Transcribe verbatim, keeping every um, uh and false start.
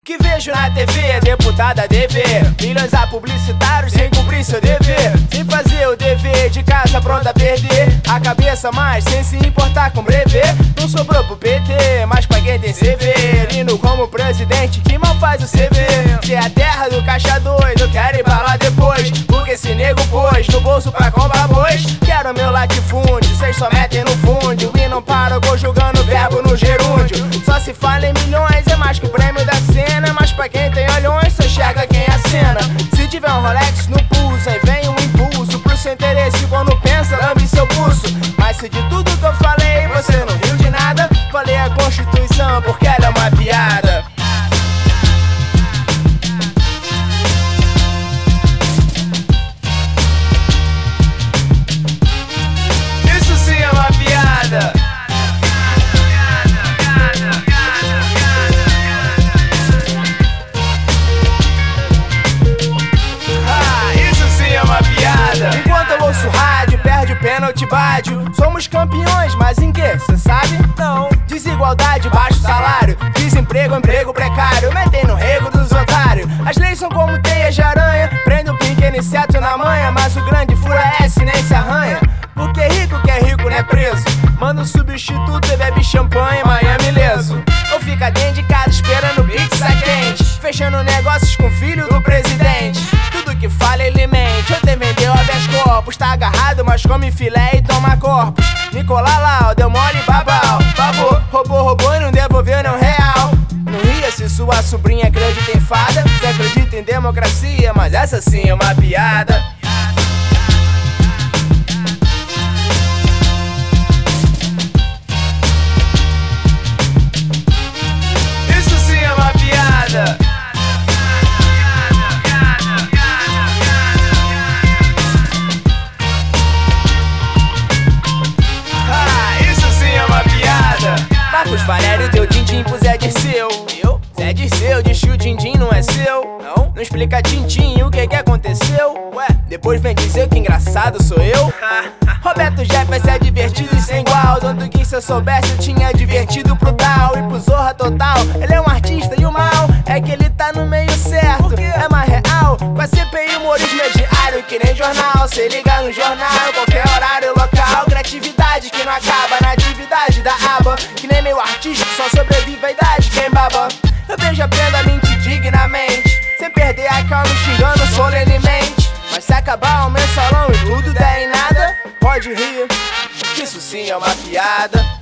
Que vejo na T V, deputada dever milhões a publicitários sem cumprir seu dever, sem fazer o dever de casa pronta a perder a cabeça, mas sem se importar com brevê. Não sobrou pro P T, mas pra quem tem C V, indo como presidente que mal faz o C V. Se é a terra do caixa dois, eu quero ir pra lá depois, porque esse nego pôs no bolso pra comprar bois. Quero meu latifúndio, cês só metem no fundio e não param conjugando verbo no gerúndio. Só se fala em milhões, é mais que o prêmio da cena, mas pra quem tem olhões, só enxerga quem acena. Se tiver um Rolex no pulso, aí vem um impulso pro seu interesse quando pensa, lambe seu pulso. Mas se de tudo que eu falei, você não riu de nada, falei a Constituição porque ela é uma piada. Isso sim é uma piada. Enquanto eu ouço rádio, perde o pênalti, bádio. Somos campeões, mas em que? Cê sabe? Não. Desigualdade, baixo salário, desemprego, emprego precário, metem no rego dos otários. As leis são como teias de aranha, prende um pequeno inseto na manha, mas o grande fura S nem se arranha. Porque rico que é rico não é preso, manda um substituto e bebe champanhe em Miami leso. Ou fica dentro de casa esperando pizza quente, fechando negócios com o filho do presidente. Tudo que fala ele mente, ontem vendeu habeas corpus, tá agarrado mas come filé e toma corpos. Nicolá Lau, deu mole e babau, babou, roubou, roubou e não devolveu nem um real. Não ria se sua sobrinha acredita em fada, você acredita em democracia, mas essa sim é uma piada. Isso sim é uma piada. Marcos Valério deu din-din pro Zé Dirceu. Eu? Zé Dirceu disse que o din-din não é seu. Não? Não explica tintim o que que aconteceu. Ué, depois vem dizer que engraçado sou eu. Roberto Jefferson é divertido e sem igual, tanto que se eu soubesse eu tinha divertido pro tal e pro Zorra Total. Ele é um artista e o mal é que ele tá no meio certo, é mais real. Com a C P I humorismo é diário que nem jornal, cê liga no jornal, qualquer horário local. Criatividade que não acaba na atividade da aba, que nem meu artista, só sobrevive a idade quem baba. Eu vejo aprendo a mentir dignamente, sem perder a calma xingando solenemente. Mas se acabar o mensalão e tudo der em nada, pode rir, isso sim é uma piada.